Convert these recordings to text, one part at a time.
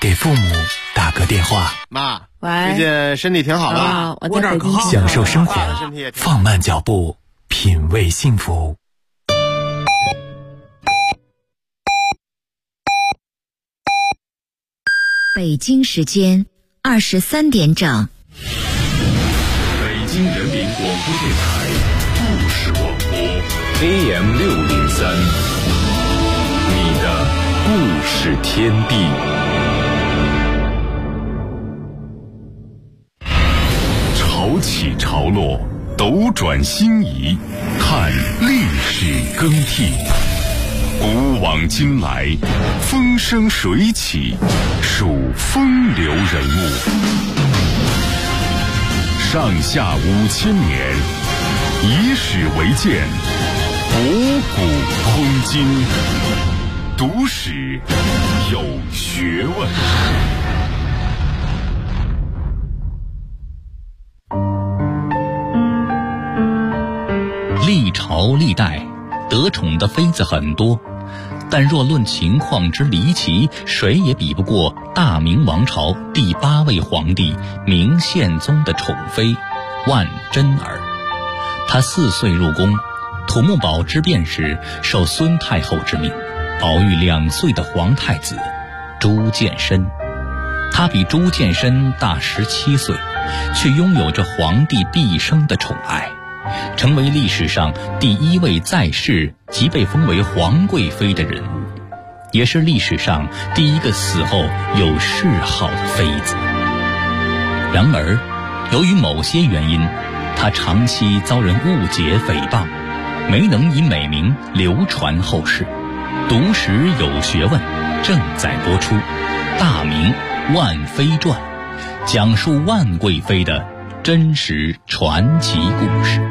给父母打个电话。 妈， 喂， 最近身体挺好吧？ 我在北京。 享受生活，放慢脚步，品味幸福。 北京时间23点整。 北京人民广播电台故事广播 AM603，你的故事天地。潮起潮落，斗转星移，看历史更替。古往今来，风生水起，数风流人物。上下5000年，以史为鉴，博古通今。读史有学问。 历朝历代得宠的妃子很多，但若论情况之离奇，谁也比不过大明王朝第8位皇帝明宪宗的宠妃万贞儿。她4岁入宫，土木堡之变时受孙太后之命，保育2岁的皇太子朱见深。她比朱见深大17岁，却拥有着皇帝毕生的宠爱，成为历史上第1位在世即被封为皇贵妃的人物，也是历史上第1个死后有谥号的妃子。然而，由于某些原因，她长期遭人误解诽谤，没能以美名流传后世。读史有学问正在播出《大明万妃传》，讲述万贵妃的真实传奇故事。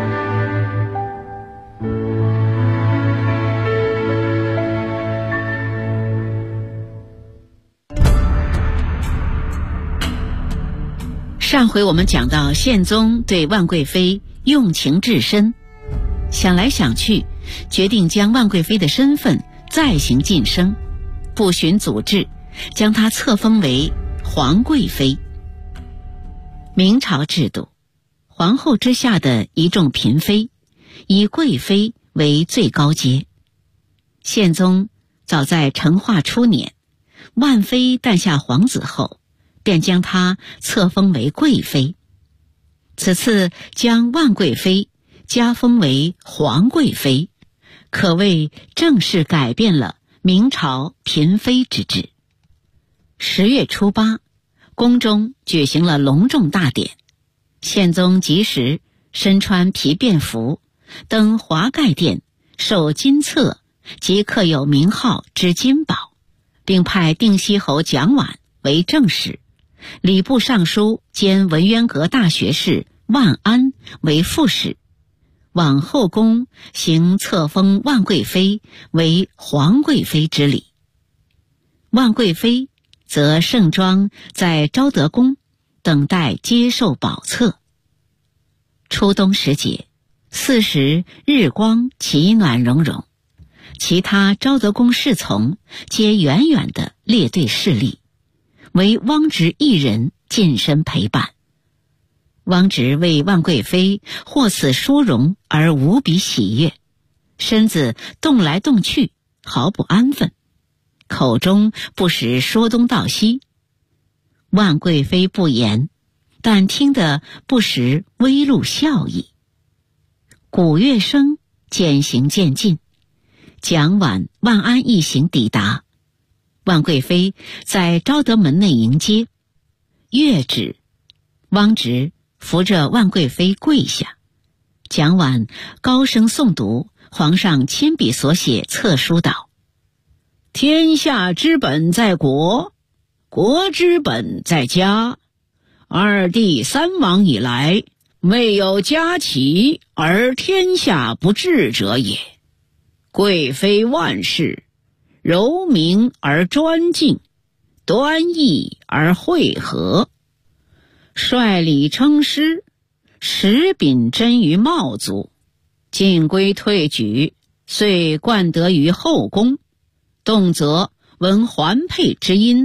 上回我们讲到宪宗对万贵妃用情至深，想来想去，决定将万贵妃的身份再行晋升，不循祖制，将她册封为皇贵妃。明朝制度，皇后之下的一众嫔妃，以贵妃为最高阶。宪宗早在成化初年，万妃诞下皇子后，便将她册封为贵妃。此次将万贵妃加封为皇贵妃，可谓正式改变了明朝嫔妃之制。10月初8，宫中举行了隆重大典，宪宗即时身穿皮便服，登华盖殿，受金册及刻有名号之金宝，并派定西侯蒋琬为正使，礼部尚书兼文渊阁大学士万安为副使，往后宫行册封万贵妃为皇贵妃之礼。万贵妃则盛装在昭德宫等待接受宝册。初冬时节，4时日光奇暖融融，其他昭德宫侍从皆远远地列队侍立，唯汪直一人近身陪伴。汪直为万贵妃获此殊荣而无比喜悦，身子动来动去，毫不安分，口中不时说东道西。万贵妃不言，但听得不时微露笑意。鼓乐声渐行渐近，蒋琬、万安一行抵达，万贵妃在昭德门内迎接，乐止，汪直扶着万贵妃跪下，蒋琬高声诵读皇上亲笔所写册书道：天下之本在国，国之本在家。2帝3王以来，未有家齐而天下不治者也。贵妃万世，柔明而专静，端义而惠和。率礼称师，实秉真于茂族，进归退举，遂冠德于后宫。动则闻环佩之音，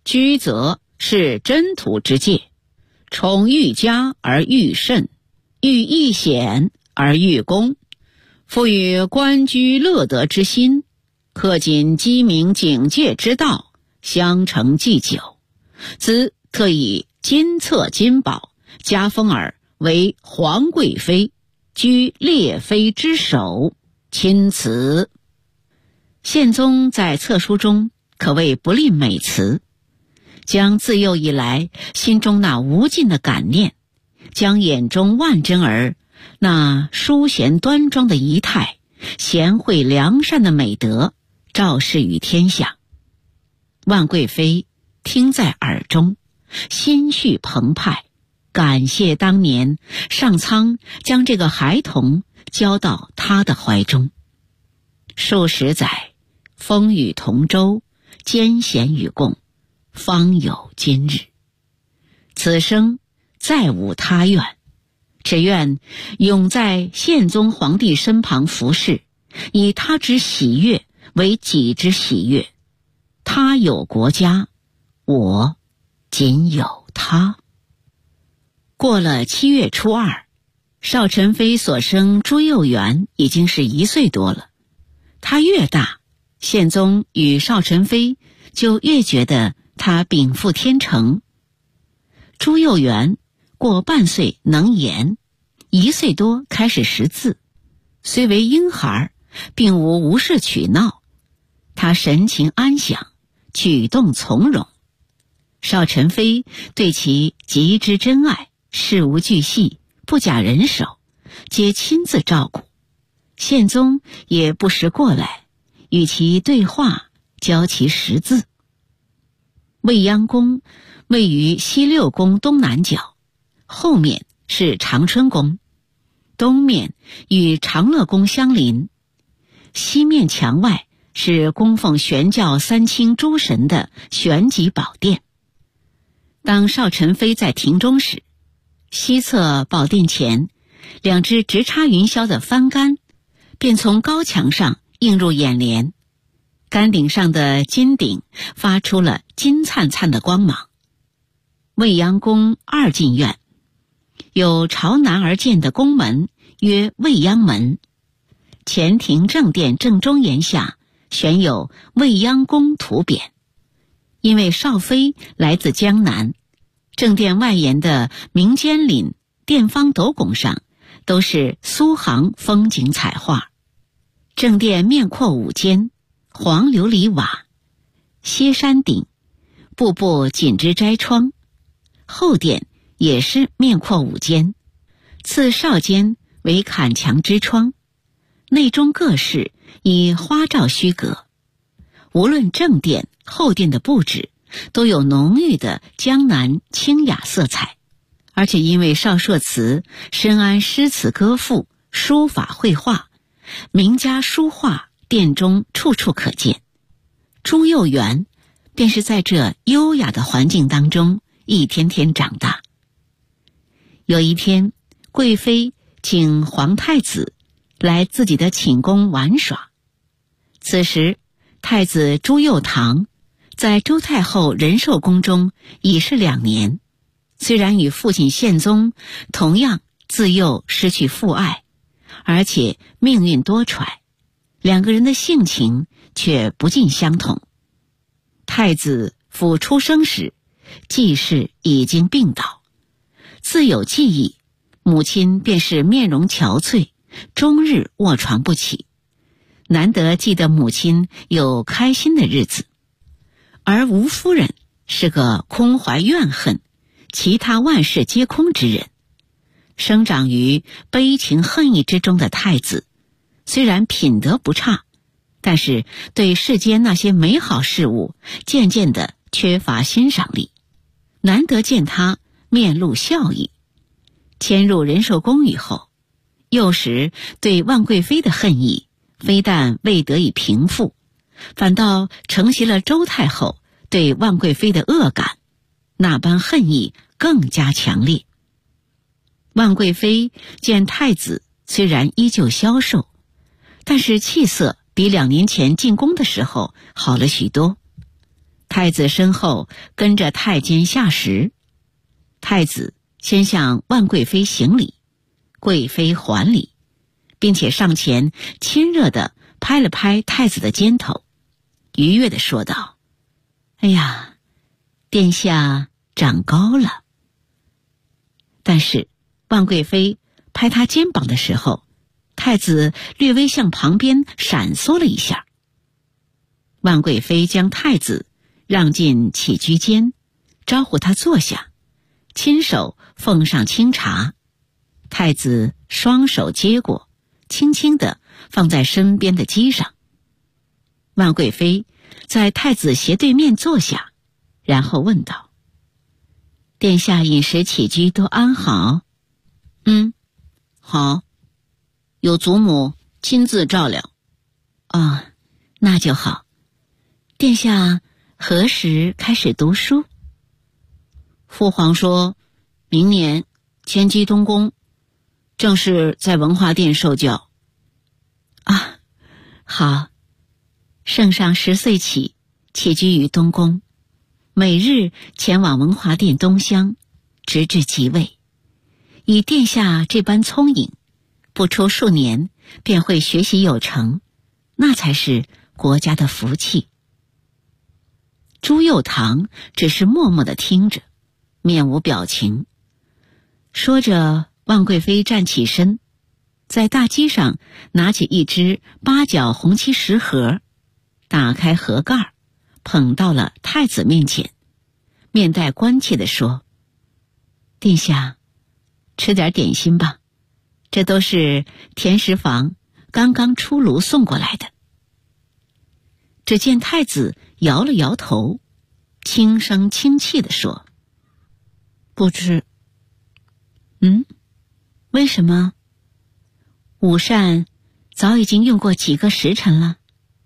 居则是真土之戒，宠愈加而愈甚，欲益显而愈功，赋予官居乐德之心，克谨机明警戒之道，相承既久。兹特以金册金宝，加封尔为皇贵妃，居列妃之首，钦此。宪宗在册书中可谓不吝美词，将自幼以来心中那无尽的感念，将眼中万真儿那淑贤端庄的仪态，贤惠良善的美德昭示于天下。万贵妃听在耳中，心绪澎湃，感谢当年上苍将这个孩童交到他的怀中。数十载，风雨同舟，艰险与共，方有今日。此生再无他愿，只愿永在宪宗皇帝身旁服侍，以他之喜悦为己之喜悦。他有国家，我仅有他。过了7月初2，少宸妃所生朱佑元已经是1岁多了。他越大，宪宗与少宸妃就越觉得他禀赋天成。朱佑元过半岁能言，1岁多开始识字，虽为婴孩，并无事取闹，他神情安详，举动从容。少宸妃对其极之珍爱，事无巨细，不假人手，皆亲自照顾。宪宗也不时过来与其对话，教其识字。未央宫位于西六宫东南角，后面是长春宫，东面与长乐宫相邻，西面墙外是供奉玄教3清诸神的玄极宝殿。当少宸妃在庭中时，西侧宝殿前2只直插云霄的幡杆便从高墙上映入眼帘，杆顶上的金顶发出了金灿灿的光芒。未央宫2进院有朝南而建的宫门，曰未央门，前庭正殿正中檐下悬有未央宫图匾。因为少妃来自江南，正殿外沿的明间岭殿方斗拱上都是苏杭风景彩画。正殿面阔5间，黄琉璃瓦，歇山顶，步步锦织斋窗。后殿也是面阔5间，次少间为坎墙之窗，内中各室以花罩虚阁。无论正殿后殿的布置都有浓郁的江南清雅色彩，而且因为少硕祠深谙诗词歌赋、书法绘画，名家书画殿中处处可见。朱佑元便是在这优雅的环境当中一天天长大。有一天，贵妃请皇太子来自己的寝宫玩耍。此时太子朱佑樘在周太后仁寿宫中已是2年，虽然与父亲宪宗同样自幼失去父爱，而且命运多舛，2个人的性情却不尽相同。太子甫出生时，继室已经病倒，自有记忆，母亲便是面容憔悴，终日卧床不起，难得记得母亲有开心的日子。而吴夫人是个空怀怨恨，其他万事皆空之人。生长于悲情恨意之中的太子，虽然品德不差，但是对世间那些美好事物渐渐地缺乏欣赏力，难得见他面露笑意。迁入仁寿宫以后，幼时对万贵妃的恨意非但未得以平复，反倒承袭了周太后对万贵妃的恶感，那般恨意更加强烈。万贵妃见太子虽然依旧消瘦，但是气色比2年前进宫的时候好了许多。 太子身后跟着太监下食。太子先向万贵妃行礼，贵妃还礼，并且上前亲热地拍了拍太子的肩头，愉悦地说道：哎呀，殿下长高了。但是万贵妃拍他肩膀的时候，太子略微向旁边闪缩了一下。万贵妃将太子让进起居间，招呼他坐下，亲手奉上清茶。太子双手接过，轻轻地放在身边的机上。万贵妃在太子斜对面坐下，然后问道：殿下饮食起居都安好？好，有祖母亲自照料。那就好。殿下何时开始读书？父皇说明年迁居东宫，正是在文华殿受教。好。圣上10岁起起居于东宫，每日前往文华殿东厢，直至即位。以殿下这般聪颖，不出数年便会学习有成，那才是国家的福气。朱佑樘只是默默地听着，面无表情。说着，万贵妃站起身，在大机上拿起一只8角红漆食盒，打开盒盖，捧到了太子面前，面带关切地说：殿下，吃点点心吧，这都是甜食房刚刚出炉送过来的。只见太子摇了摇头，轻声轻气地说：不吃。为什么？午膳早已经用过几个时辰了。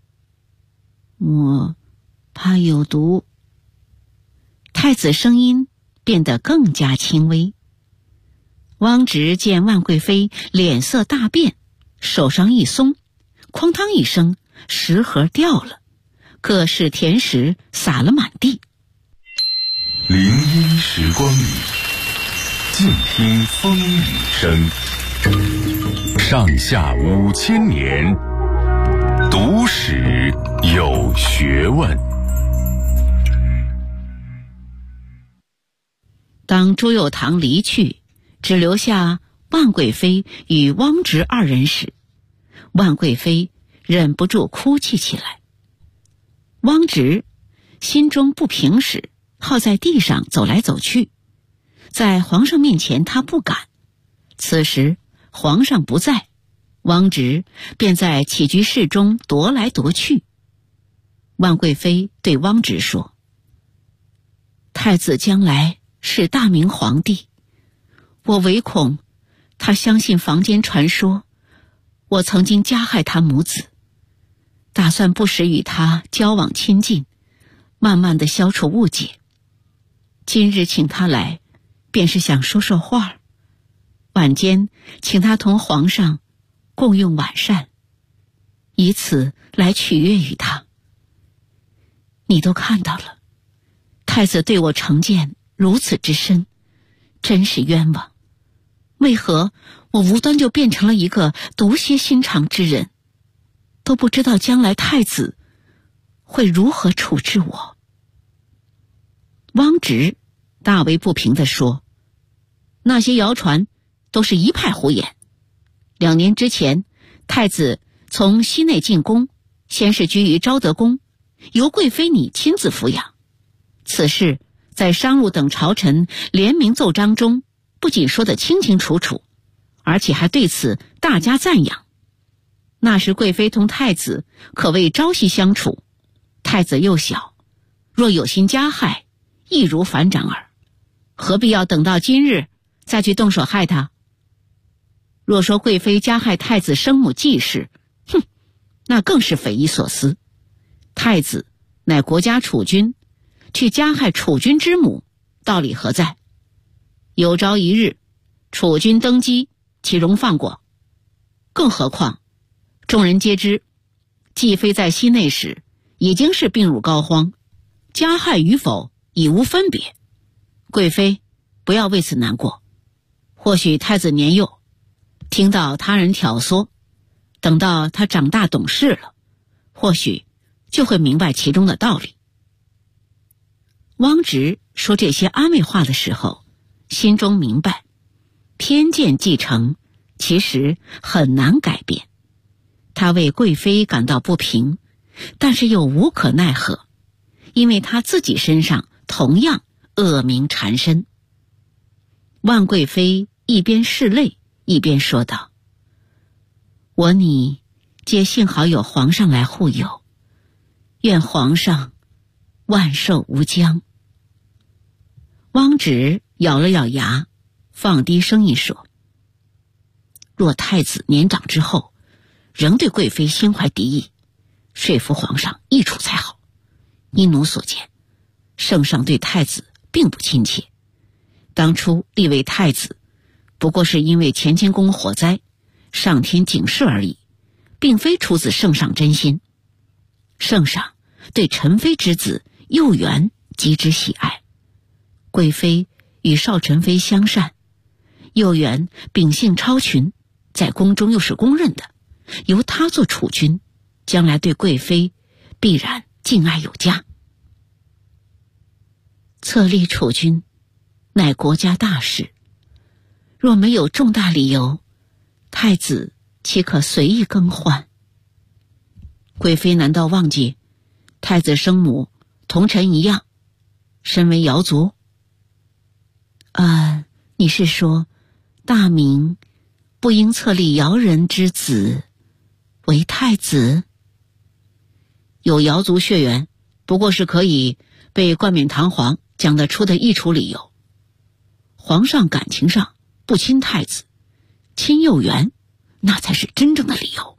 我怕有毒。太子声音变得更加轻微。汪直见万贵妃脸色大变，手上一松，哐当一声，食盒掉了，各式甜食洒了满地。 林荫时光里，静听风雨声。上下5000年，读史有学问。 当朱佑樘离去，只留下万贵妃与汪直2人时，万贵妃忍不住哭泣起来。汪直心中不平时，好在地上走来走去，在皇上面前他不敢。此时皇上不在，汪直便在起居室中踱来踱去。万贵妃对汪直说：太子将来是大明皇帝，我唯恐他相信坊间传说我曾经加害他母子，打算不时与他交往亲近，慢慢地消除误解。今日请他来，便是想说说话，晚间请他同皇上共用晚膳，以此来取悦于他。你都看到了，太子对我成见如此之深，真是冤枉。为何我无端就变成了一个毒蝎心肠之人，都不知道将来太子会如何处置我。汪直大为不平地说：那些谣传都是一派胡言。2年之前，太子从西内进宫，先是居于昭德宫，由贵妃你亲自抚养。此事在商路等朝臣联名奏章中不仅说得清清楚楚，而且还对此大加赞扬。那时贵妃同太子可谓朝夕相处，太子幼小，若有心加害，易如反掌耳，何必要等到今日再去动手害他？若说贵妃加害太子生母季氏，那更是匪夷所思。太子乃国家储君，去加害储君之母，道理何在？有朝一日储君登基，岂容放过？更何况众人皆知，继妃在西内时已经是病入膏肓， 加害与否已无分别。贵妃不要为此难过，或许太子年幼，听到他人挑唆，等到他长大懂事了，或许就会明白其中的道理。汪直说这些安慰话的时候，心中明白，偏见继承其实很难改变。他为贵妃感到不平，但是又无可奈何，因为他自己身上同样恶名缠身。万贵妃一边拭泪一边说道：我你皆幸好有皇上来护佑，愿皇上万寿无疆。汪直咬了咬牙，放低声音说：若太子年长之后仍对贵妃心怀敌意，说服皇上易处才好。依奴所见，圣上对太子并不亲切，当初立为太子不过是因为乾清宫火灾，上天警示而已，并非出自圣上真心。圣上对陈妃之子幼元极之喜爱，贵妃与少宸妃相善，幼元秉性超群，在宫中又是公认的，由他做储君，将来对贵妃必然敬爱有加。册立储君乃国家大事，若没有重大理由，太子岂可随意更换？贵妃难道忘记太子生母同臣一样身为瑶族？你是说大明不应册立瑶人之子为太子？有瑶族血缘不过是可以被冠冕堂皇讲得出的易处理由。皇上感情上不亲太子，亲幼元，那才是真正的理由。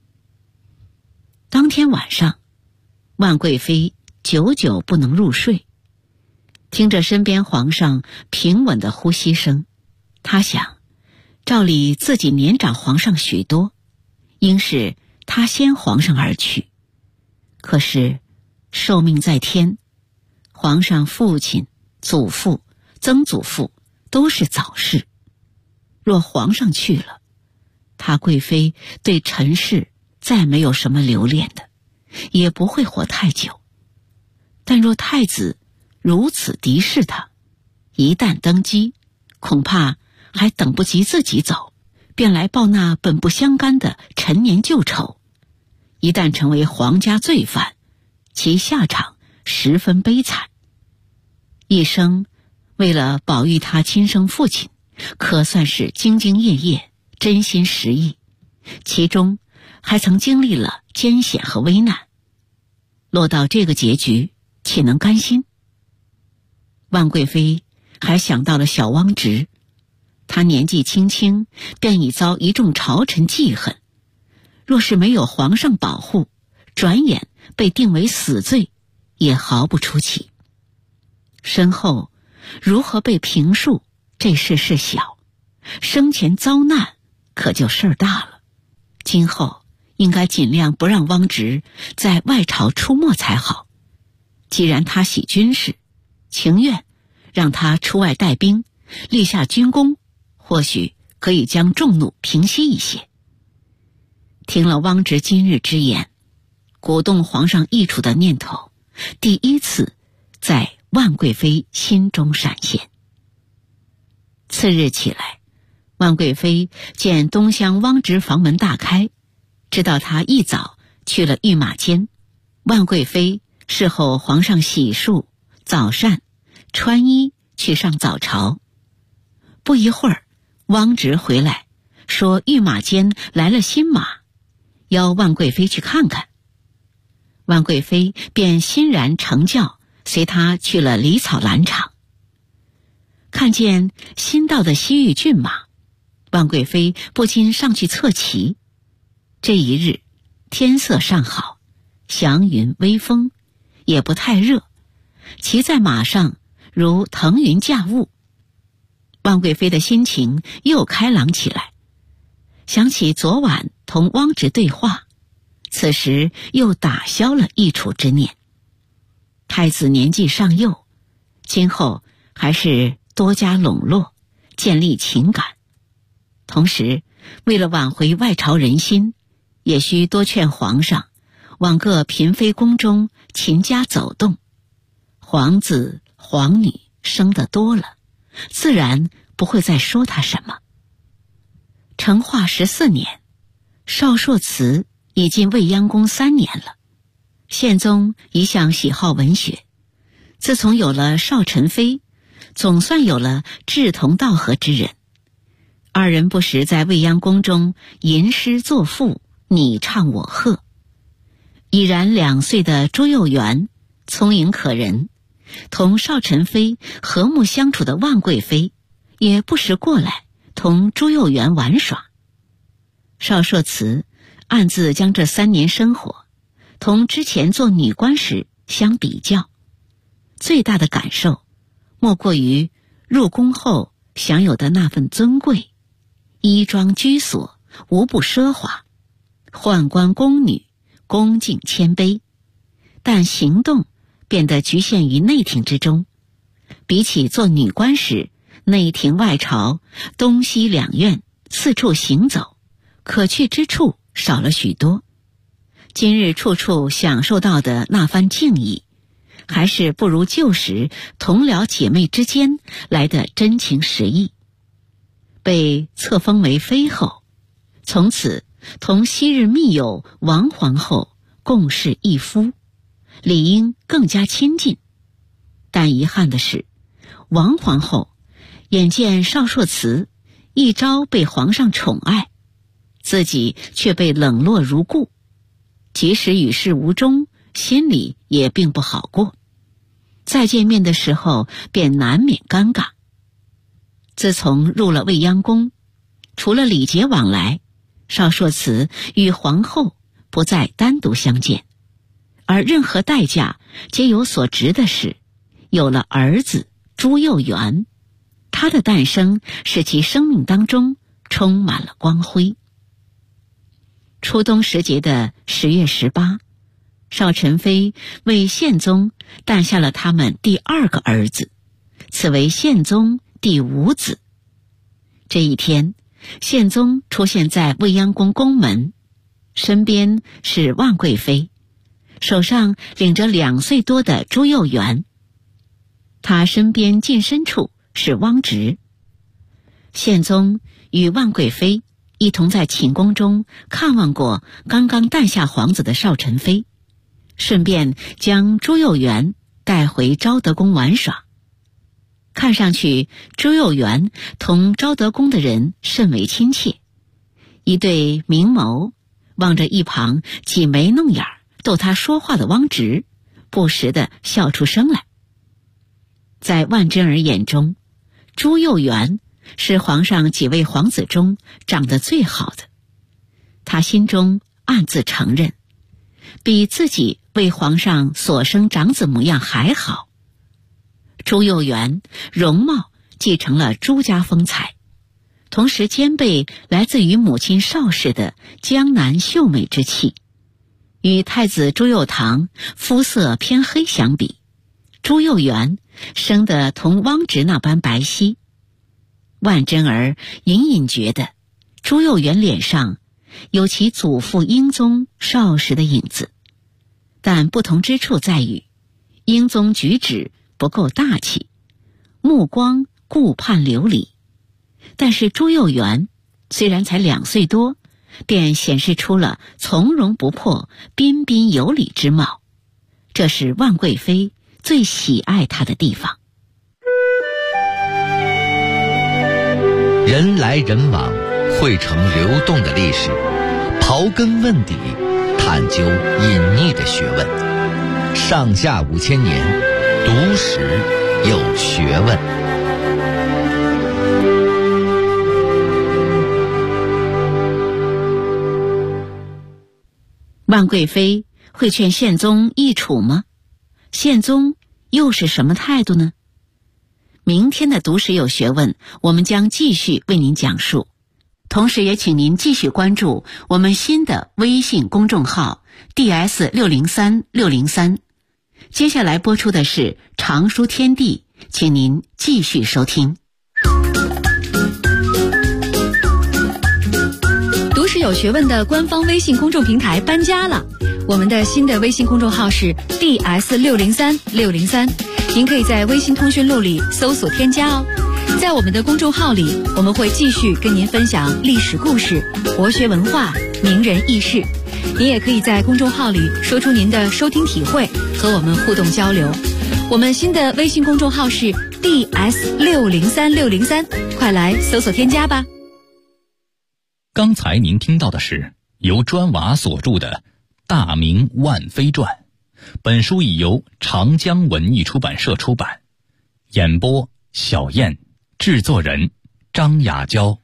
当天晚上，万贵妃久久不能入睡，听着身边皇上平稳的呼吸声，她想，照理自己年长皇上许多，应是他先皇上而去。可是寿命在天，皇上父亲、祖父、曾祖父都是早逝，若皇上去了，她贵妃对尘世再没有什么留恋的，也不会活太久。但若太子如此敌视他，一旦登基，恐怕还等不及自己走，便来报那本不相干的陈年旧仇。一旦成为皇家罪犯，其下场十分悲惨。一生为了保育他亲生父亲，可算是兢兢业业，真心实意，其中还曾经历了艰险和危难。落到这个结局，岂能甘心？万贵妃还想到了小汪直，他年纪轻轻便已遭一众朝臣记恨，若是没有皇上保护，转眼被定为死罪，也毫不出奇。身后如何被评述，这事是小，生前遭难可就事儿大了。今后应该尽量不让汪直在外朝出没才好。既然他喜军事，情愿让他出外带兵，立下军功，或许可以将众怒平息一些。听了汪直今日之言，鼓动皇上易处的念头第一次在万贵妃心中闪现。次日起来，万贵妃见东厢汪直房门大开，知道他一早去了御马监。万贵妃侍候皇上洗漱、早膳、穿衣去上早朝。不一会儿，汪直回来说御马监来了新马，邀万贵妃去看看。万贵妃便欣然乘轿随他去了梨草兰场。看见新到的西域骏马，万贵妃不禁上去侧骑。这一日天色尚好，祥云微风，也不太热，骑在马上如腾云驾雾。万贵妃的心情又开朗起来，想起昨晚同汪直对话，此时又打消了易处之念。 太子年纪尚幼，今后还是多加笼络，建立情感。同时，为了挽回外朝人心，也需多劝皇上往各嫔妃宫中勤加走动。皇子皇女生得多了，自然不会再说他什么。成化14年，少朔祠已进未央宫3年了。宪宗一向喜好文学，自从有了少宸妃，总算有了志同道合之人。二人不时在未央宫中吟诗作赋，你唱我和。已然2岁的朱佑元聪颖可人，同少宸妃和睦相处的万贵妃也不时过来同朱佑元玩耍。少朔祠暗自将这3年生活同之前做女官时相比较，最大的感受莫过于入宫后享有的那份尊贵，衣装居所无不奢华，宦官宫女恭敬谦卑，但行动变得局限于内廷之中。比起做女官时，内廷外朝东西两院四处行走，可去之处少了许多。今日处处享受到的那番敬意，还是不如旧时同僚姐妹之间来的真情实意。被册封为妃后，从此同昔日密友王皇后共侍一夫，理应更加亲近。但遗憾的是，王皇后眼见少朔祠一朝被皇上宠爱，自己却被冷落如故，即使与世无争，心里也并不好过。再见面的时候便难免尴尬。自从入了未央宫，除了礼节往来，少朔祠与皇后不再单独相见，而任何代价皆有所值的是，有了儿子朱佑元，他的诞生使其生命当中充满了光辉。初冬时节的10月18，少宸妃为宪宗诞下了他们第2个儿子，此为宪宗第5子。这一天，宪宗出现在未央宫宫门，身边是万贵妃，手上领着2岁多的朱佑元，他身边近身处是汪直。宪宗与万贵妃一同在寝宫中看望过刚刚诞下皇子的少宸妃，顺便将朱佑元带回昭德宫玩耍。看上去朱佑元同昭德宫的人甚为亲切，一对明眸望着一旁挤眉弄眼逗他说话的汪直，不时地笑出声来。在万贞儿眼中，朱佑元是皇上几位皇子中长得最好的，他心中暗自承认，比自己为皇上所生长子模样还好。朱佑元容貌继承了朱家风采，同时兼备来自于母亲邵氏的江南秀美之气。与太子朱佑樘肤色偏黑相比，朱佑元生得同汪直那般白皙。万贞儿隐隐觉得朱佑元脸上有其祖父英宗邵氏的影子，但不同之处在于，英宗举止不够大气，目光顾盼流离，但是朱佑元虽然才2岁多，便显示出了从容不迫、彬彬有礼之貌，这是万贵妃最喜爱他的地方。 人来人往，汇成流动的历史，刨根问底，探究隐匿的学问。上下5000年，读史有学问。 万贵妃会劝宪宗易处吗？宪宗又是什么态度呢？明天的读史有学问，我们将继续为您讲述。同时也请您继续关注我们新的微信公众号 DS603603， 接下来播出的是《常书天地》，请您继续收听。 读史有学问的官方微信公众平台搬家了，我们的新的微信公众号是 DS603603，您可以在微信通讯录里搜索添加哦。在我们的公众号里，我们会继续跟您分享历史故事、国学文化、名人轶事。您也可以在公众号里说出您的收听体会，和我们互动交流。我们新的微信公众号是 DS603603，快来搜索添加吧。 刚才您听到的是由砖瓦所著的《大明万妃传》，本书已由长江文艺出版社出版。演播小燕，制作人张雅娇。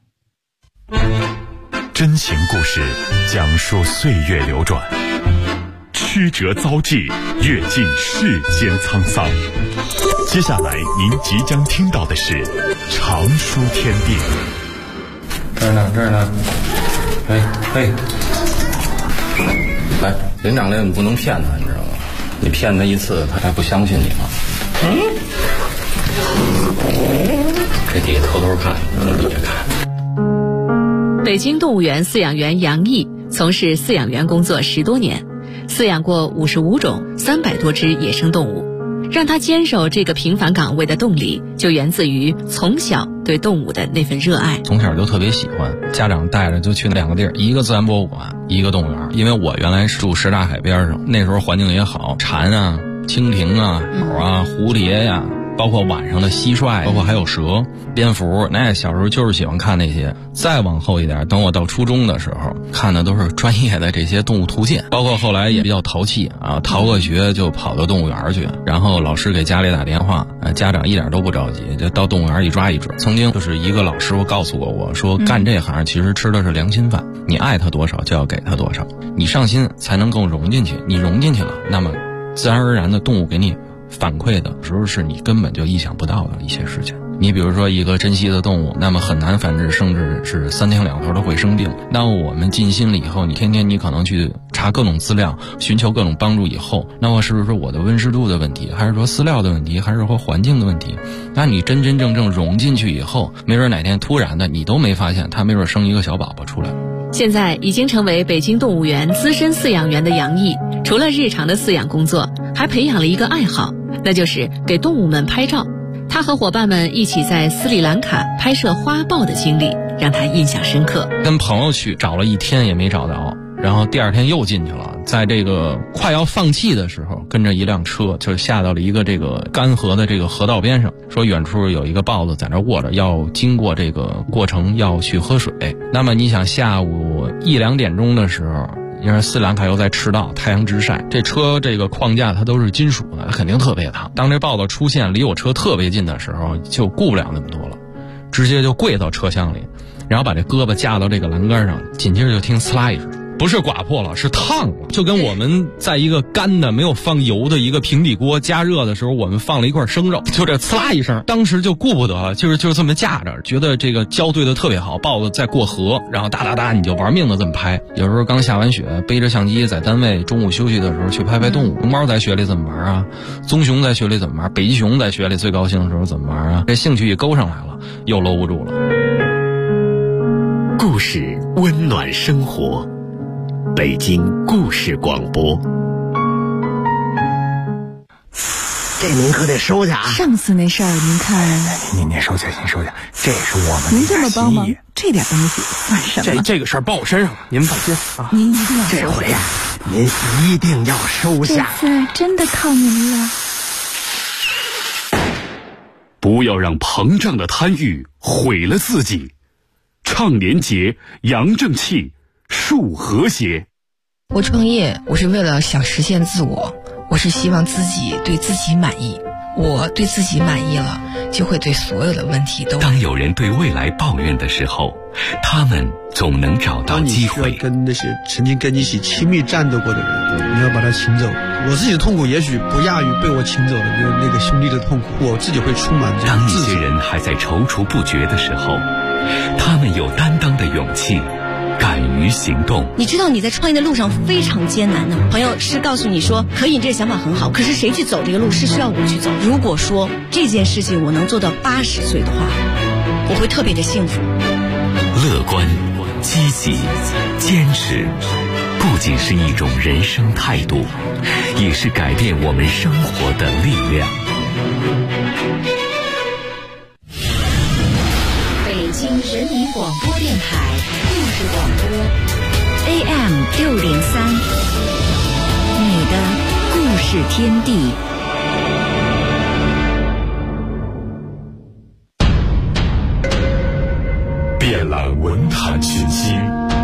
真情故事讲述岁月流转，曲折遭际，阅尽世间沧桑。接下来您即将听到的是《常书天地》。 这儿呢，嘿，来，连长来，你不能骗他，你知道吗？你骗他一次，他还不相信你吗？这底下偷偷看，底下看。 北京动物园饲养员杨毅从事饲养员工作10多年，饲养过55种300多只野生动物。让他坚守这个平凡岗位的动力，就源自于从小对动物的那份热爱。 从小就特别喜欢，家长带着就去2个地儿，一个自然博物馆，一个动物园。因为我原来是住什刹海边上，那时候环境也好，蝉啊、蜻蜓啊、鸟啊、蝴蝶呀，包括晚上的蟋蟀，包括还有蛇、蝙蝠，那小时候就是喜欢看那些。再往后一点，等我到初中的时候，看的都是专业的这些动物图鉴，包括后来也比较淘气啊，逃个学就跑到动物园去，然后老师给家里打电话，家长一点都不着急，就到动物园一抓一准。曾经就是一个老师傅告诉过我说，干这行其实吃的是良心饭，你爱他多少就要给他多少，你上心才能够融进去，你融进去了，那么自然而然的动物给你反馈的时候是你根本就意想不到的一些事情。你比如说一个珍稀的动物，那么很难繁殖，甚至是3天2头都会生病。那我们尽心了以后，你天天你可能去查各种资料，寻求各种帮助以后，那么是不是说我的温湿度的问题，还是说饲料的问题，还是说环境的问题？那你真真正正融进去以后，没准哪天突然的你都没发现，它没准生一个小宝宝出来。 现在已经成为北京动物园资深饲养员的杨毅，除了日常的饲养工作，还培养了一个爱好，那就是给动物们拍照。他和伙伴们一起在斯里兰卡拍摄花豹的经历让他印象深刻。 跟朋友去找了1天也没找着，然后第2天又进去了，在这个快要放弃的时候，跟着一辆车就下到了一个这个干涸的这个河道边上，说远处有一个豹子在那卧着，要经过这个过程要去喝水。那么你想下午1、2点钟的时候，因为斯里兰卡又在赤道，太阳直晒，这车这个框架它都是金属的，肯定特别烫。当这豹子出现离我车特别近的时候，就顾不了那么多了，直接就跪到车厢里，然后把这胳膊架到这个栏杆上，紧接着就听呲啦一声，不是刮破了，是烫了，就跟我们在一个干的没有放油的一个平底锅加热的时候，我们放了一块生肉，就这呲啦一声，当时就顾不得了，就是这么架着，觉得这个胶对的特别好，豹子在过河，然后哒哒哒你就玩命的这么拍。有时候刚下完雪，背着相机在单位中午休息的时候去拍拍动物，熊猫在雪里怎么玩啊，棕熊在雪里怎么玩，北极熊在雪里最高兴的时候怎么玩啊，这兴趣一勾上来了，又搂不住了。 故事温暖生活，北京故事广播。 这您可得收下啊！ 上次那事儿您看， 您收下，您收下，这是我们您这么帮忙，这点东西算什么？ 这个事儿报我身上，您放心啊！ 您一定要收下， 这回呀，您一定要收下。 这次真的靠您了。 不要让膨胀的贪欲毁了自己，倡廉洁，扬正气，树和谐。 我创业，我是为了想实现自我，我是希望自己对自己满意。我对自己满意了，就会对所有的问题都。 当有人对未来抱怨的时候，他们总能找到机会。 当你需要跟那些曾经跟你一起亲密战斗过的人，你要把他请走。我自己的痛苦也许不亚于被我请走的那个兄弟的痛苦，我自己会充满这当一些人还在踌躇不决的时候，他们有担当的勇气， 敢于行动。 你知道你在创业的路上非常艰难的，朋友是告诉你说可以，你这个想法很好，可是谁去走这个路是需要我去走。如果说这件事情我能做到80岁的话，我会特别的幸福。 乐观、积极、坚持，不仅是一种人生态度，也是改变我们生活的力量。 北京人民广播电台故事广播 AM 603，你的故事天地。 遍览文坛群星，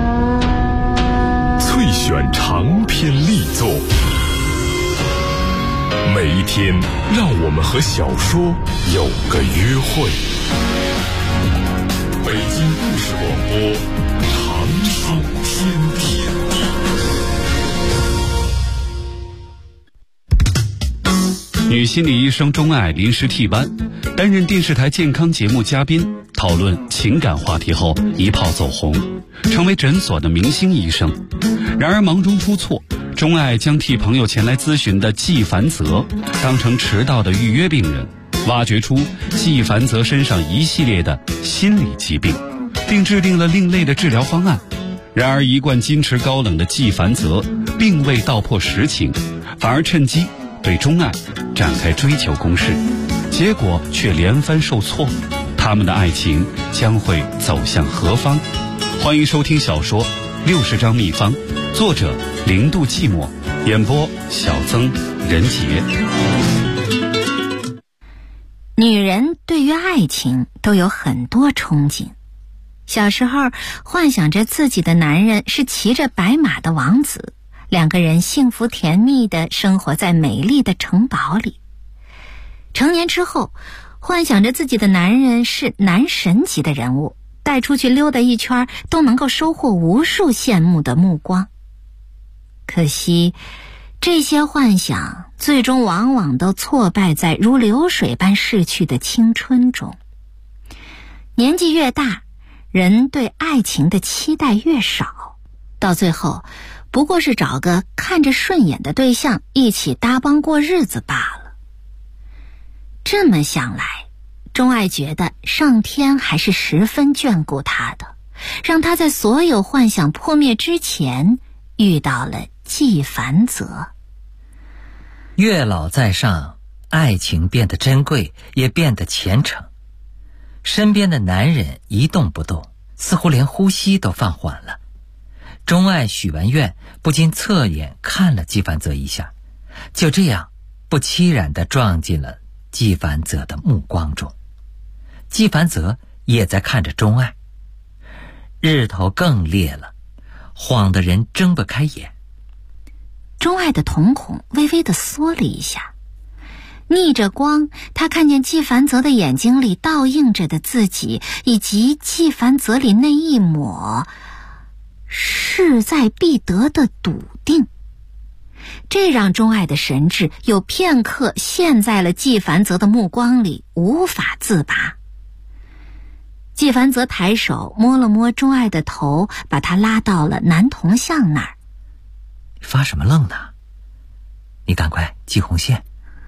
萃选长篇力作，每一天让我们和小说有个约会。北京故事广播，长寿天地。 女心理医生钟爱临时替班，担任电视台健康节目嘉宾，讨论情感话题后一炮走红，成为诊所的明星医生。然而忙中出错，钟爱将替朋友前来咨询的纪凡泽当成迟到的预约病人，挖掘出纪凡泽身上一系列的心理疾病，并制定了另类的治疗方案。然而一贯矜持高冷的纪凡泽并未道破实情，反而趁机对钟爱展开追求攻势，结果却连番受挫。他们的爱情将会走向何方？欢迎收听小说《60张秘方》，作者0度寂寞，演播小曾、任杰。 女人对于爱情都有很多憧憬。小时候幻想着自己的男人是骑着白马的王子，两个人幸福甜蜜地生活在美丽的城堡里。成年之后，幻想着自己的男人是男神级的人物，带出去溜达一圈都能够收获无数羡慕的目光。可惜这些幻想最终往往都挫败在如流水般逝去的青春中。年纪越大，人对爱情的期待越少，到最后不过是找个看着顺眼的对象一起搭帮过日子罢了。这么想来，钟爱觉得上天还是十分眷顾他的，让他在所有幻想破灭之前遇到了纪凡泽。 月老在上，爱情变得珍贵，也变得虔诚。身边的男人一动不动，似乎连呼吸都放缓了。钟爱许完愿，不禁侧眼看了纪凡泽一下，就这样不期然地撞进了纪凡泽的目光中。纪凡泽也在看着钟爱，日头更烈了，晃得人睁不开眼。 钟爱的瞳孔微微地缩了一下，逆着光，他看见纪凡泽的眼睛里倒映着的自己，以及纪凡泽里那一抹势在必得的笃定。这让钟爱的神智有片刻陷在了纪凡泽的目光里，无法自拔。纪凡泽抬手摸了摸钟爱的头，把他拉到了男铜像那儿。 发什么愣呢？你赶快系红线。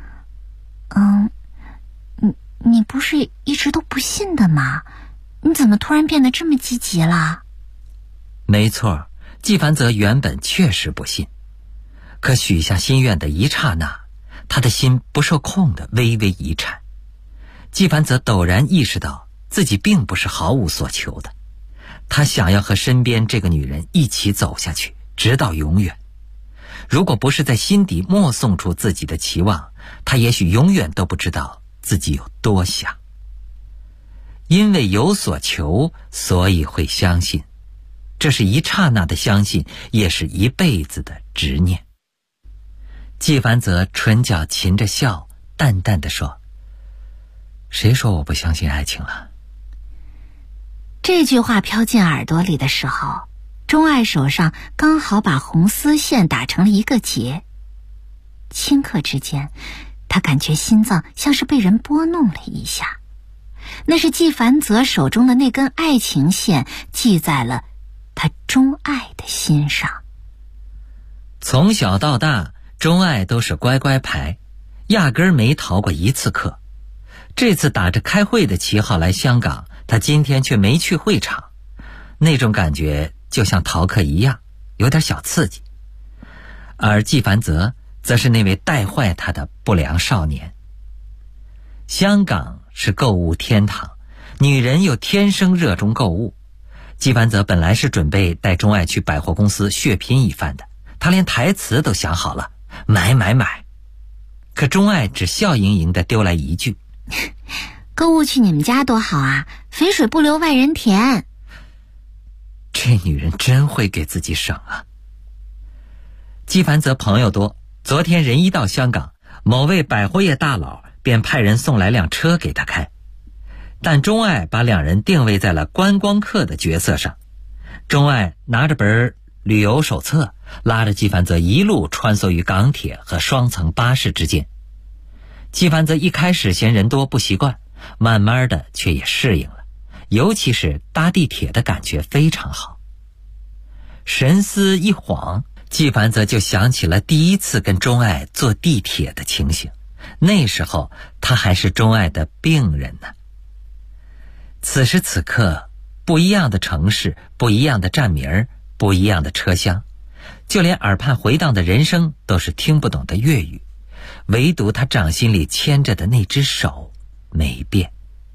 你不是一直都不信的吗？你怎么突然变得这么积极了？ 没错，纪凡泽原本确实不信，可许下心愿的一刹那，他的心不受控的微微一颤。纪凡泽陡然意识到自己并不是毫无所求的，他想要和身边这个女人一起走下去，直到永远。如果不是在心底默诵出自己的期望，他也许永远都不知道自己有多想。因为有所求，所以会相信，这是一刹那的相信，也是一辈子的执念。纪凡泽唇角噙着笑，淡淡地说：谁说我不相信爱情了？ 这句话飘进耳朵里的时候，钟爱手上刚好把红丝线打成了一个结。顷刻之间，他感觉心脏像是被人拨弄了一下。那是纪凡泽手中的那根爱情线系在了他钟爱的心上。 从小到大，钟爱都是乖乖牌，压根儿没逃过一次课。这次打着开会的旗号来香港，他今天却没去会场，那种感觉就像逃课一样，有点小刺激。而纪凡泽则是那位带坏他的不良少年。香港是购物天堂，女人又天生热衷购物。纪凡泽本来是准备带钟爱去百货公司血拼一番的，他连台词都想好了，买买买。可钟爱只笑盈盈地丢来一句： 购物去你们家多好啊，肥水不流外人田。 这女人真会给自己省啊。纪凡泽朋友多，昨天人一到香港，某位百货业大佬便派人送来辆车给他开。但钟爱把两人定位在了观光客的角色上。钟爱拿着本旅游手册，拉着纪凡泽一路穿梭于港铁和双层巴士之间。纪凡泽一开始嫌人多不习惯，慢慢的却也适应了，尤其是搭地铁的感觉非常好。神思一晃，纪凡泽就想起了第一次跟钟爱坐地铁的情形，那时候他还是钟爱的病人呢。此时此刻，不一样的城市，不一样的站名，不一样的车厢，就连耳畔回荡的人声都是听不懂的粤语，唯独他掌心里牵着的那只手没变。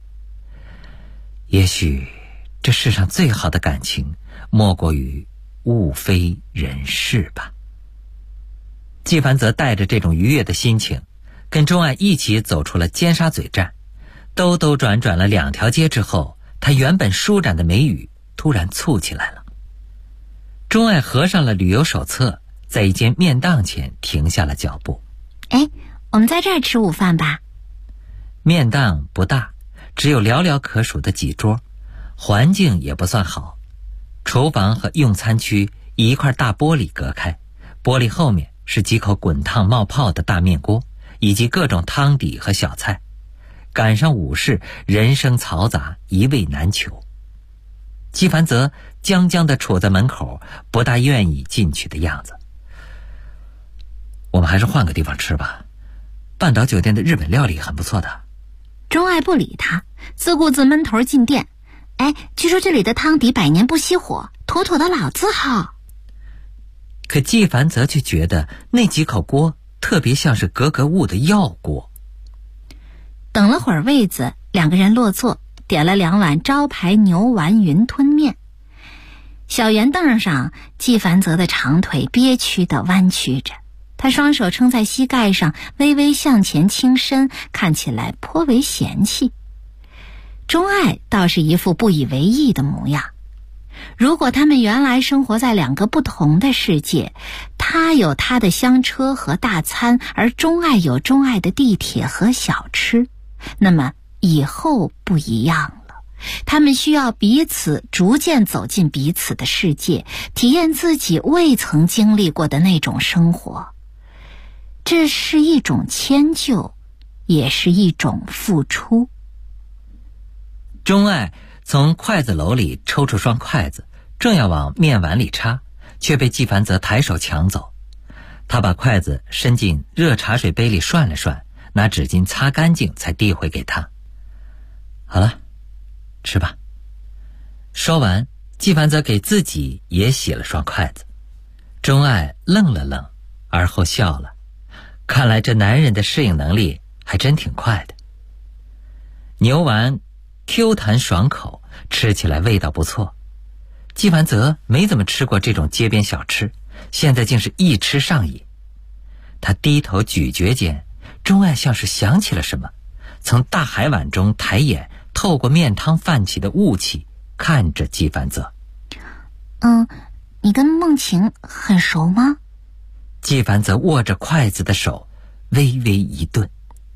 也许这世上最好的感情莫过于物非人是吧。纪凡泽带着这种愉悦的心情，跟钟爱一起走出了尖沙咀站。兜兜转转了2条街之后，他原本舒展的眉宇突然蹙起来了。钟爱合上了旅游手册，在一间面档前停下了脚步。 我们在这儿吃午饭吧。 面档不大，只有寥寥可数的几桌，环境也不算好。厨房和用餐区以一块大玻璃隔开，玻璃后面是几口滚烫冒泡的大面锅，以及各种汤底和小菜。赶上午市，人声嘈杂，一味难求。纪凡泽僵僵地杵在门口，不大愿意进去的样子。我们还是换个地方吃吧，半岛酒店的日本料理很不错的。 钟爱不理他，自顾自闷头进店。据说这里的汤底100年不熄火，妥妥的老字号。 可纪凡泽却觉得那几口锅特别像是格格物的药锅。 等了会儿位子，2个人落座，点了2碗招牌牛丸云吞面。小圆凳上，纪凡泽的长腿憋屈地弯曲着，他双手撑在膝盖上，微微向前倾身，看起来颇为嫌弃。钟爱倒是一副不以为意的模样。如果他们原来生活在2个不同的世界，他有他的香车和大餐，而钟爱有钟爱的地铁和小吃，那么以后不一样了。他们需要彼此逐渐走进彼此的世界，体验自己未曾经历过的那种生活。这是一种迁就，也是一种付出。 钟爱从筷子篓里抽出双筷子，正要往面碗里插，却被纪凡泽抬手抢走。他把筷子伸进热茶水杯里涮了涮，拿纸巾擦干净才递回给他。好了，吃吧。说完，纪凡泽给自己也洗了双筷子。钟爱愣了愣，而后笑了。看来这男人的适应能力还真挺快的。牛丸 Q 弹爽口，吃起来味道不错。纪凡泽没怎么吃过这种街边小吃，现在竟是一吃上瘾。他低头咀嚼间，钟爱像是想起了什么，从大海碗中抬眼，透过面汤泛起的雾气看着纪凡泽。 你跟梦晴很熟吗？ 纪凡泽握着筷子的手微微一顿。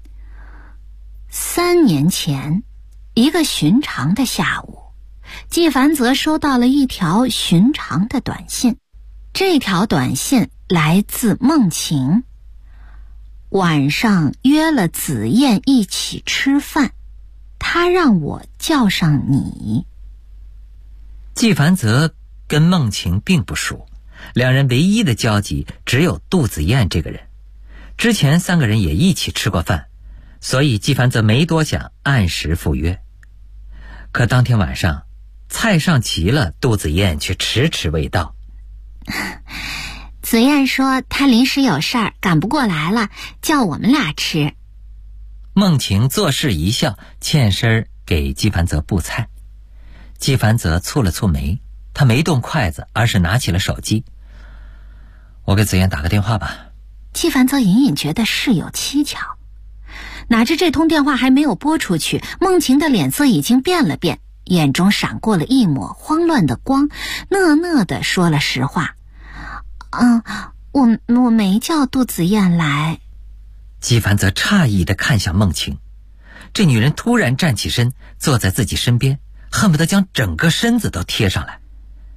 3年前，一个寻常的下午，纪凡泽收到了一条寻常的短信。这条短信来自梦晴，晚上约了紫燕一起吃饭，他让我叫上你。 纪凡泽跟孟晴并不熟，两人唯一的交集只有杜子燕这个人。之前3个人也一起吃过饭，所以纪凡泽没多想，按时赴约。可当天晚上菜上齐了，杜子燕却迟迟未到。 子燕说她临时有事儿赶不过来了，叫我们俩吃。 孟晴作势一笑，欠身给纪凡泽布菜。纪凡泽蹙了蹙眉，他没动筷子，而是拿起了手机。我给子燕打个电话吧。 纪凡泽隐隐觉得事有蹊跷，哪知这通电话还没有拨出去，孟晴的脸色已经变了变，眼中闪过了一抹慌乱的光，讷讷地说了实话：我没叫杜子燕来。 纪凡泽诧异地看向孟晴，这女人突然站起身，坐在自己身边，恨不得将整个身子都贴上来。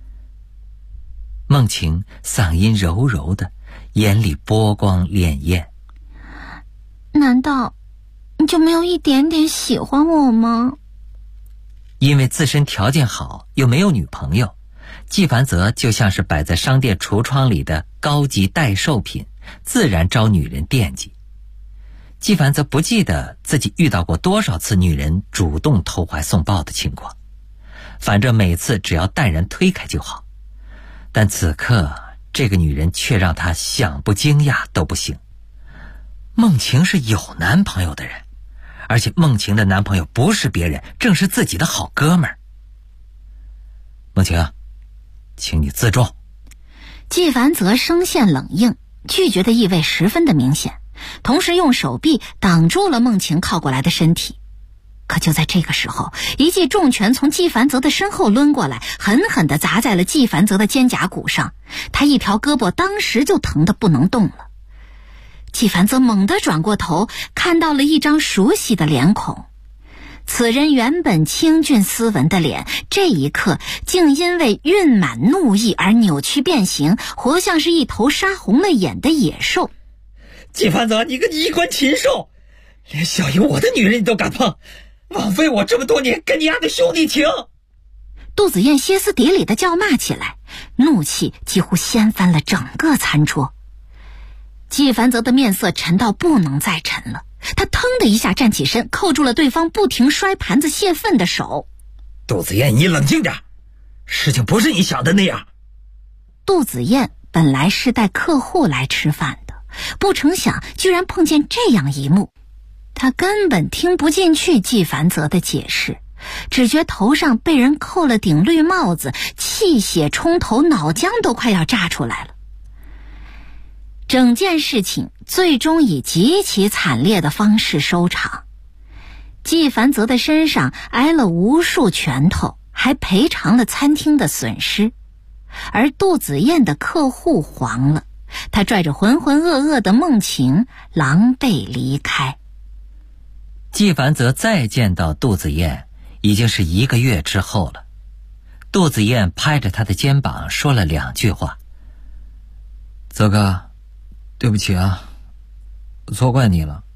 孟晴嗓音柔柔的，眼里波光潋滟。 难道你就没有一点点喜欢我吗？ 因为自身条件好，又没有女朋友，纪凡泽就像是摆在商店橱窗里的高级待售品，自然招女人惦记。纪凡泽不记得自己遇到过多少次女人主动投怀送抱的情况，反正每次只要淡然推开就好。但此刻这个女人却让他想不惊讶都不行。孟晴是有男朋友的人，而且孟晴的男朋友不是别人，正是自己的好哥们儿。孟晴，请你自重。 纪凡泽声线冷硬，拒绝的意味十分的明显，同时用手臂挡住了孟晴靠过来的身体。可就在这个时候，一记重拳从纪凡泽的身后抡过来，狠狠地砸在了纪凡泽的肩胛骨上，他一条胳膊当时就疼得不能动了。纪凡泽猛地转过头，看到了一张熟悉的脸孔。此人原本清俊斯文的脸，这一刻竟因为蕴满怒意而扭曲变形，活像是一头杀红了眼的野兽。 纪凡泽，你个衣冠禽兽，连小姨我的女人你都敢碰，枉费我这么多年跟你丫的兄弟情！ 杜子燕歇斯底里地叫骂起来，怒气几乎掀翻了整个餐桌。纪凡泽的面色沉到不能再沉了，他腾的一下站起身，扣住了对方不停摔盘子泄愤的手。 杜子燕，你冷静点，事情不是你想的那样。 杜子燕本来是带客户来吃饭的，不成想居然碰见这样一幕。他根本听不进去纪凡泽的解释，只觉头上被人扣了顶绿帽子，气血冲头，脑浆都快要炸出来了。整件事情最终以极其惨烈的方式收场。纪凡泽的身上挨了无数拳头，还赔偿了餐厅的损失，而杜子燕的客户黄了，他拽着浑浑噩噩的孟晴狼狈离开。 纪凡泽再见到杜子燕已经是1个月之后了。杜子燕拍着他的肩膀说了2句话：泽哥，对不起啊，我错怪你了，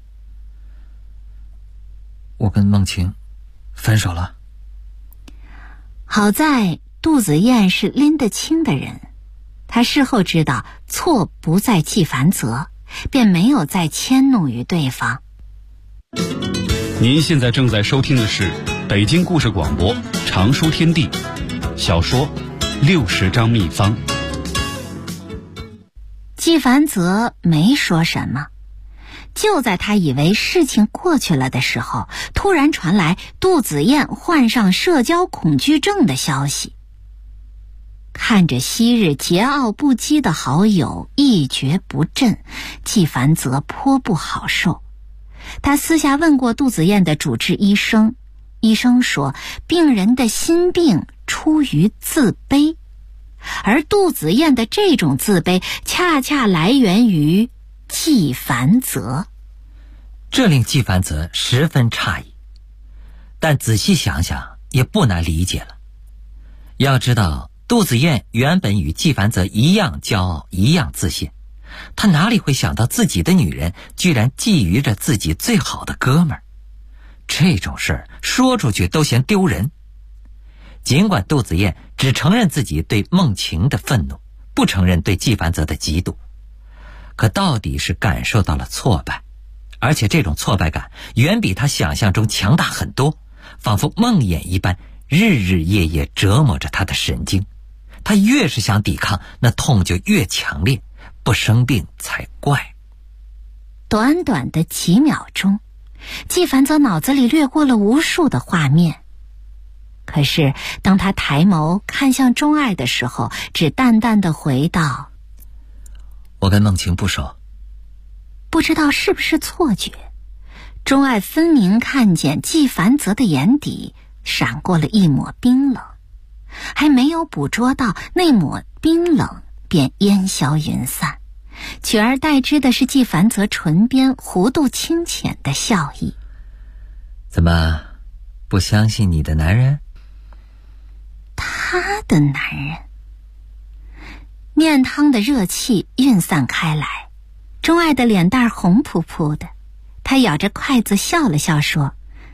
我跟孟晴分手了。 好在杜子燕是拎得清的人，他事后知道错不在纪凡泽，便没有再迁怒于对方。 您现在正在收听的是北京故事广播常书天地小说60张秘方。 纪凡泽没说什么，就在他以为事情过去了的时候，突然传来杜子燕患上社交恐惧症的消息。看着昔日桀骜不羁的好友一蹶不振，纪凡泽颇不好受。他私下问过杜子燕的主治医生，医生说病人的心病出于自卑，而杜子燕的这种自卑恰恰来源于纪凡泽。 这令纪凡泽十分诧异，但仔细想想也不难理解了。要知道，杜子燕原本与纪凡泽一样骄傲，一样自信，他哪里会想到自己的女人居然觊觎着自己最好的哥们儿？这种事儿说出去都嫌丢人。尽管杜子燕只承认自己对孟晴的愤怒，不承认对纪凡泽的嫉妒。可到底是感受到了挫败，而且这种挫败感远比他想象中强大很多，仿佛梦魇一般，日日夜夜折磨着他的神经。他越是想抵抗，那痛就越强烈，不生病才怪。 短短的几秒钟，纪凡泽脑子里掠过了无数的画面。可是当他抬眸看向钟爱的时候，只淡淡的回道： 我跟孟晴不熟。 不知道是不是错觉，钟爱分明看见纪凡泽的眼底闪过了一抹冰冷，还没有捕捉到那抹冰冷便烟消云散，取而代之的是纪凡泽唇边弧度清浅的笑意。 怎么不相信你的男人？ 他的男人。面汤的热气晕散开来，钟爱的脸蛋红扑扑的，他咬着筷子笑了笑说：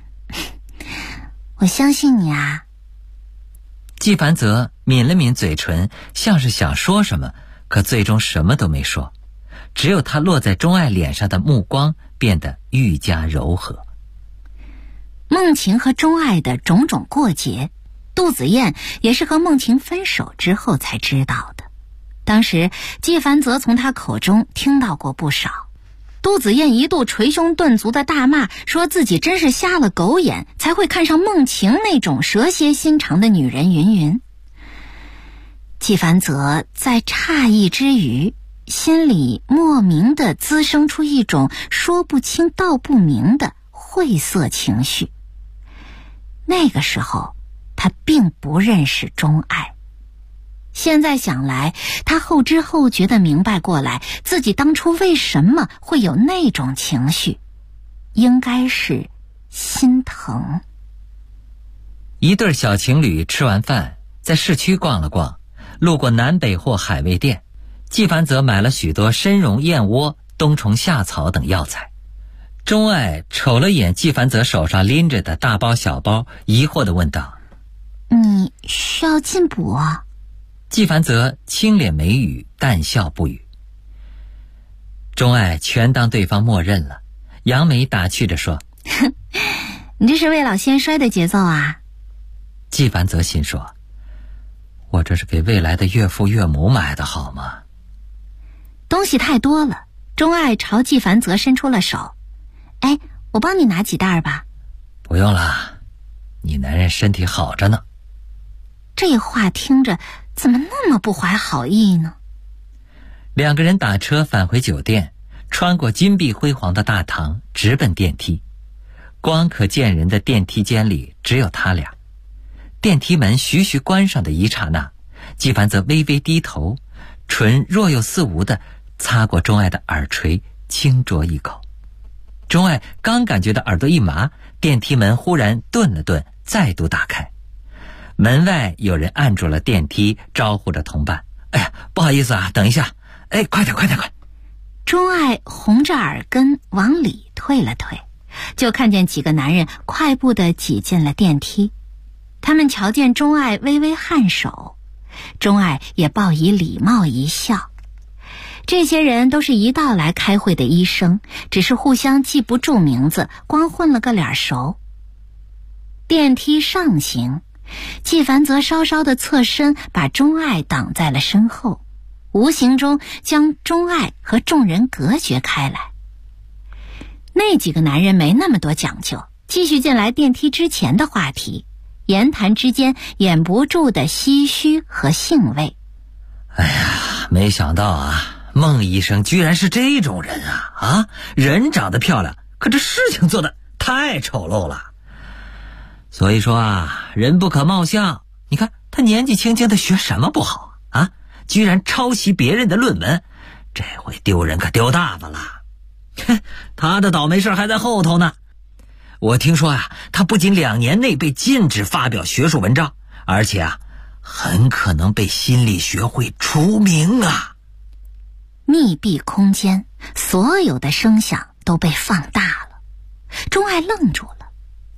我相信你啊。 纪凡泽抿了抿嘴唇，像是想说什么，可最终什么都没说，只有他落在钟爱脸上的目光变得愈加柔和。 孟晴和钟爱的种种过节，杜子燕也是和孟晴分手之后才知道的。当时纪凡泽从他口中听到过不少，杜子燕一度捶胸顿足的大骂，说自己真是瞎了狗眼，才会看上孟晴那种蛇蝎心肠的女人云云。纪凡泽在诧异之余，心里莫名地滋生出一种说不清道不明的晦涩情绪。那个时候他并不认识钟爱，现在想来，他后知后觉地明白过来，自己当初为什么会有那种情绪，应该是心疼。 一对小情侣吃完饭，在市区逛了逛，路过南北货海味店，纪凡泽买了许多参茸、燕窝、冬虫夏草等药材。钟爱瞅了眼纪凡泽手上拎着的大包小包，疑惑地问道： 你需要进补啊？ 纪凡泽轻脸眉宇，淡笑不语。钟爱全当对方默认了，扬眉打趣着说： 你这是未老先衰的节奏啊。 纪凡泽心说：我这是给未来的岳父岳母买的好吗？ 东西太多了，钟爱朝纪凡泽伸出了手：哎，我帮你拿几袋吧。 不用了，你男人身体好着呢。 这话听着怎么那么不怀好意呢？ 两个人打车返回酒店，穿过金碧辉煌的大堂，直奔电梯。光可见人的电梯间里只有他俩。电梯门徐徐关上的一刹那，纪凡泽微微低头，唇若有似无地擦过钟爱的耳垂，轻啄一口。钟爱刚感觉到耳朵一麻，电梯门忽然顿了顿，再度打开。门外有人按住了电梯，招呼着同伴：哎呀，不好意思啊，等一下。哎，快点。 钟爱红着耳根往里退了退，就看见几个男人快步地挤进了电梯。他们瞧见钟爱微微颔首，钟爱也报以礼貌一笑。这些人都是一道来开会的医生，只是互相记不住名字，光混了个脸熟。电梯上行，纪凡泽稍稍的侧身，把钟爱挡在了身后，无形中将钟爱和众人隔绝开来。那几个男人没那么多讲究，继续进来电梯之前的话题，言谈之间掩不住的唏嘘和兴味。 哎呀，没想到啊，孟医生居然是这种人啊！人长得漂亮，可这事情做得太丑陋了。所以说啊，人不可貌相。你看他年纪轻轻的学什么不好啊？居然抄袭别人的论文，这回丢人可丢大发了。他的倒霉事还在后头呢。我听说啊，他不仅2年内被禁止发表学术文章，而且啊，很可能被心理学会除名啊。 密闭空间，所有的声响都被放大了。钟爱愣住了，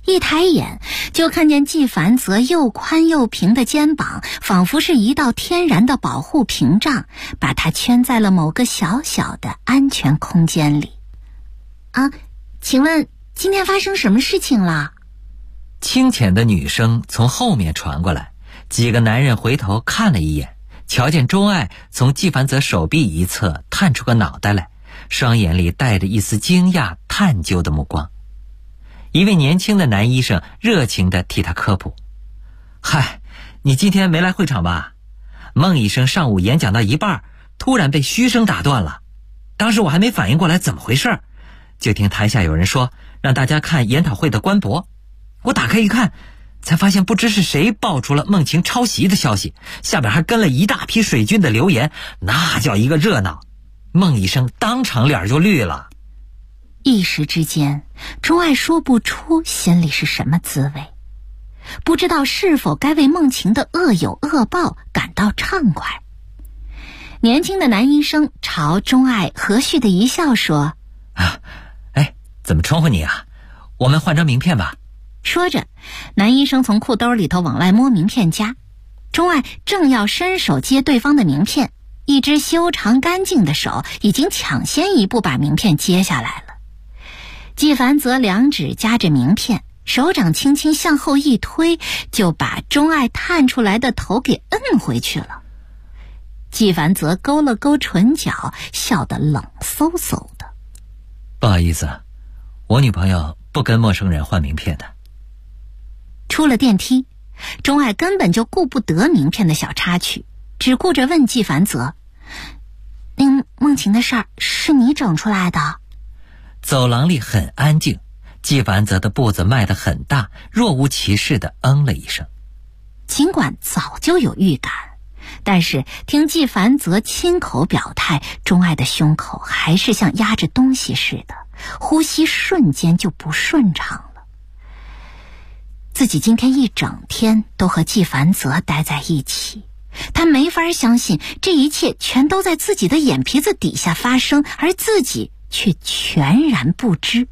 一抬眼就看见纪凡泽又宽又平的肩膀仿佛是一道天然的保护屏障，把他圈在了某个小小的安全空间里。啊，请问今天发生什么事情了？ 清浅的女声从后面传过来，几个男人回头看了一眼，瞧见钟爱从纪凡泽手臂一侧探出个脑袋来，双眼里带着一丝惊讶探究的目光。一位年轻的男医生热情地替他科普：嗨，你今天没来会场吧？孟医生上午演讲到一半，突然被嘘声打断了，当时我还没反应过来怎么回事，就听台下有人说让大家看研讨会的官博，我打开一看，才发现不知是谁爆出了孟晴抄袭的消息，下边还跟了一大批水军的留言，那叫一个热闹。孟医生当场脸就绿了。 一时之间，钟爱说不出心里是什么滋味，不知道是否该为孟晴的恶有恶报感到畅快。年轻的男医生朝钟爱和煦的一笑说： 怎么称呼你啊？我们换张名片吧。 说着，男医生从裤兜里头往外摸名片夹，钟爱正要伸手接对方的名片，一只修长干净的手已经抢先一步把名片接下来了。纪凡泽两指夹着名片，手掌轻轻向后一推，就把钟爱探出来的头给摁回去了。纪凡泽勾了勾唇角，笑得冷飕飕的。 不好意思，我女朋友不跟陌生人换名片的。 出了电梯，钟爱根本就顾不得名片的小插曲，只顾着问纪凡泽：孟晴的事儿是你整出来的？ 走廊里很安静，纪凡泽的步子迈得很大，若无其事地了一声。 尽管早就有预感，但是听纪凡泽亲口表态，钟爱的胸口还是像压着东西似的，呼吸瞬间就不顺畅了。自己今天一整天都和纪凡泽待在一起，他没法相信这一切全都在自己的眼皮子底下发生，而自己却全然不知。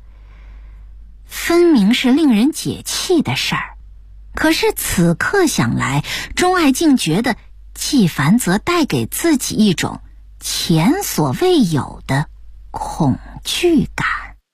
分明是令人解气的事儿，可是此刻想来，钟爱竟觉得纪凡泽带给自己一种前所未有的恐惧感。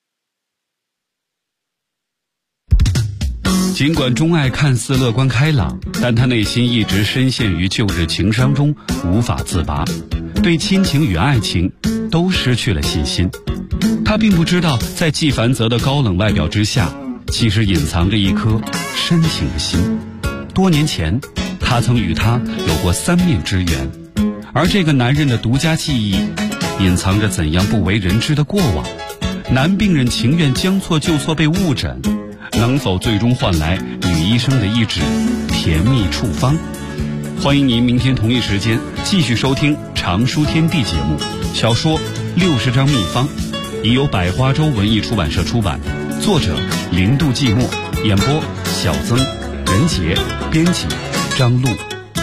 尽管钟爱看似乐观开朗，但他内心一直深陷于旧日情伤中无法自拔，对亲情与爱情都失去了信心。他并不知道，在纪凡泽的高冷外表之下，其实隐藏着一颗深情的心。多年前，他曾与他有过三面之缘，而这个男人的独家记忆，隐藏着怎样不为人知的过往。男病人情愿将错就错被误诊，能否最终换来女医生的一纸甜蜜处方？欢迎您明天同一时间继续收听《常书天地》节目，小说60张秘方，已由百花洲文艺出版社出版，作者零度寂寞，演播小曾、任杰，编辑张璐。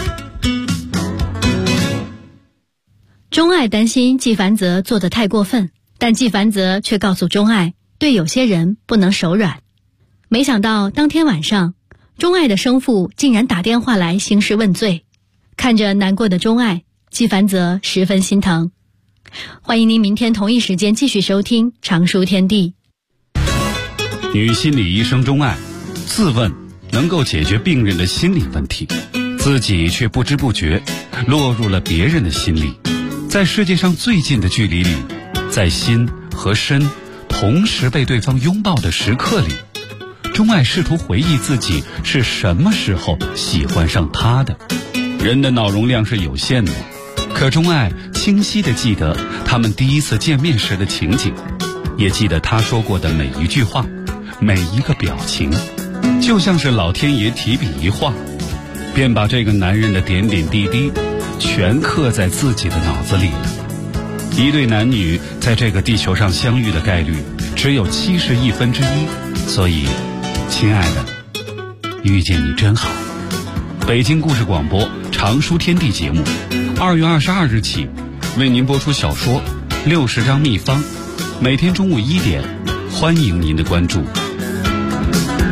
钟爱担心纪凡泽做得太过分，但纪凡泽却告诉钟爱，对有些人不能手软。没想到当天晚上，钟爱的生父竟然打电话来兴师问罪。看着难过的钟爱，纪凡泽十分心疼。欢迎您明天同一时间继续收听《常书天地》。 女心理医生钟爱自问能够解决病人的心理问题，自己却不知不觉落入了别人的心里。在世界上最近的距离里，在心和身同时被对方拥抱的时刻里，钟爱试图回忆自己是什么时候喜欢上他的。人的脑容量是有限的，可钟爱清晰地记得他们第一次见面时的情景，也记得他说过的每一句话，每一个表情，就像是老天爷提笔一画，便把这个男人的点点滴滴全刻在自己的脑子里了。一对男女在这个地球上相遇的概率只有1/71，所以亲爱的，遇见你真好。北京故事广播常书天地节目2月22日起为您播出小说60张秘方，每天中午1点，欢迎您的关注。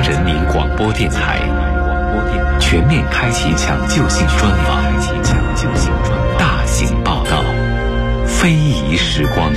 人民广播电台全面开启抢救性专访，大型报道，非遗时光。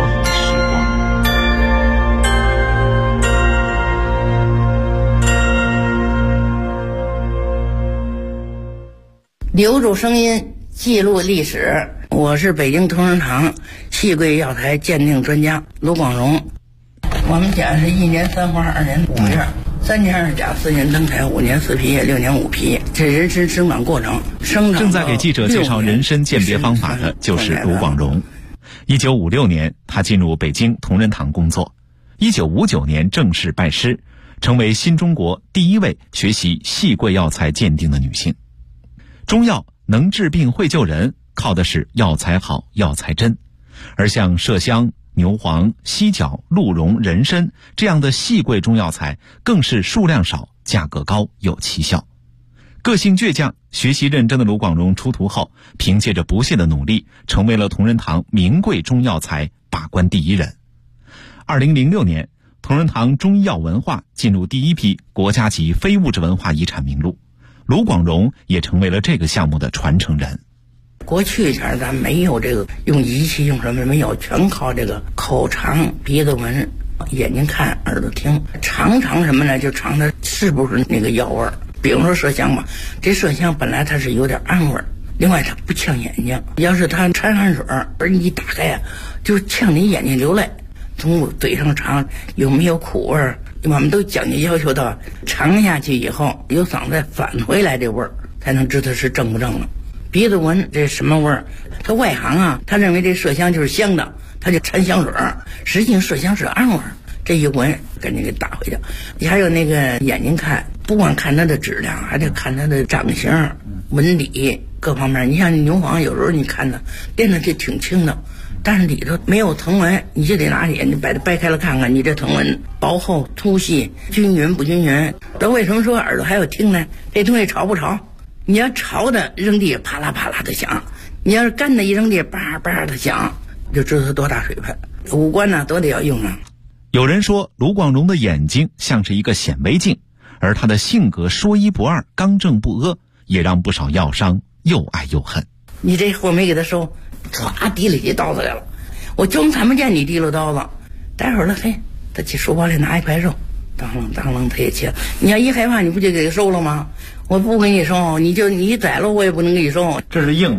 留住声音，记录历史。我是北京同仁堂细桂药材鉴定专家卢广荣。我们家是1年3花2年5月，3年2甲4年登台5年4批6年5批，这人参生长过程。 正在给记者介绍人参鉴别方法的就是卢广荣。1956年，他进入北京同仁堂工作。1959年正式拜师，成为新中国第一位学习细桂药材鉴定的女性。中药能治病会救人，靠的是药材好、药材真。而像麝香、牛黄、犀角、鹿茸、人参这样的细桂中药材，更是数量少、价格高、有奇效。个性倔强、学习认真的卢广荣出徒后，凭借着不懈的努力，成为了同仁堂名贵中药材把关第一人。2006年，同仁堂中医药文化进入第一批国家级非物质文化遗产名录，卢广荣也成为了这个项目的传承人。 过去前咱没有这个用仪器用什么没有，全靠这个口尝、鼻子闻、眼睛看、耳朵听，尝什么呢？就尝它是不是那个药味儿。比如说麝香吧，这麝香本来它是有点暗味儿，另外它不呛眼睛，要是它掺汗水而你一打开啊，就呛你眼睛流泪。从嘴上尝有没有苦味儿，我们都讲究要求到尝下去以后由嗓子返回来这味儿，才能知道是正不正了。鼻子闻这什么味儿？他外行啊，他认为这麝香就是香的，他就掺香水，实际上麝香是暗味儿。这一闻赶紧给打回去。你还有那个眼睛看，不光看它的质量，还得看它的长形、纹理各方面。你像牛黄，有时候你看它练的就挺轻的，但是里头没有藤纹，你就得拿眼睛把它掰开了看看，你这藤纹薄厚、粗细、均匀不均匀。都为什么说耳朵还有听呢？这东西潮不潮？你要潮的扔地啪啦啪啦的响，你要是干的一扔地叭叭的响，就知道它多大水分。五官呢都得要用啊。 有人说卢广荣的眼睛像是一个显微镜，而他的性格说一不二、刚正不阿，也让不少药商又爱又恨。 你这货没给他收，唰提了起刀子来了，我就看不见你提了刀子。待会儿了，嘿，他去书包里拿一块肉，当啷他也切。你要一害怕，你不就给他收了吗？我不给你收，你宰了我也不能给你收。 这是硬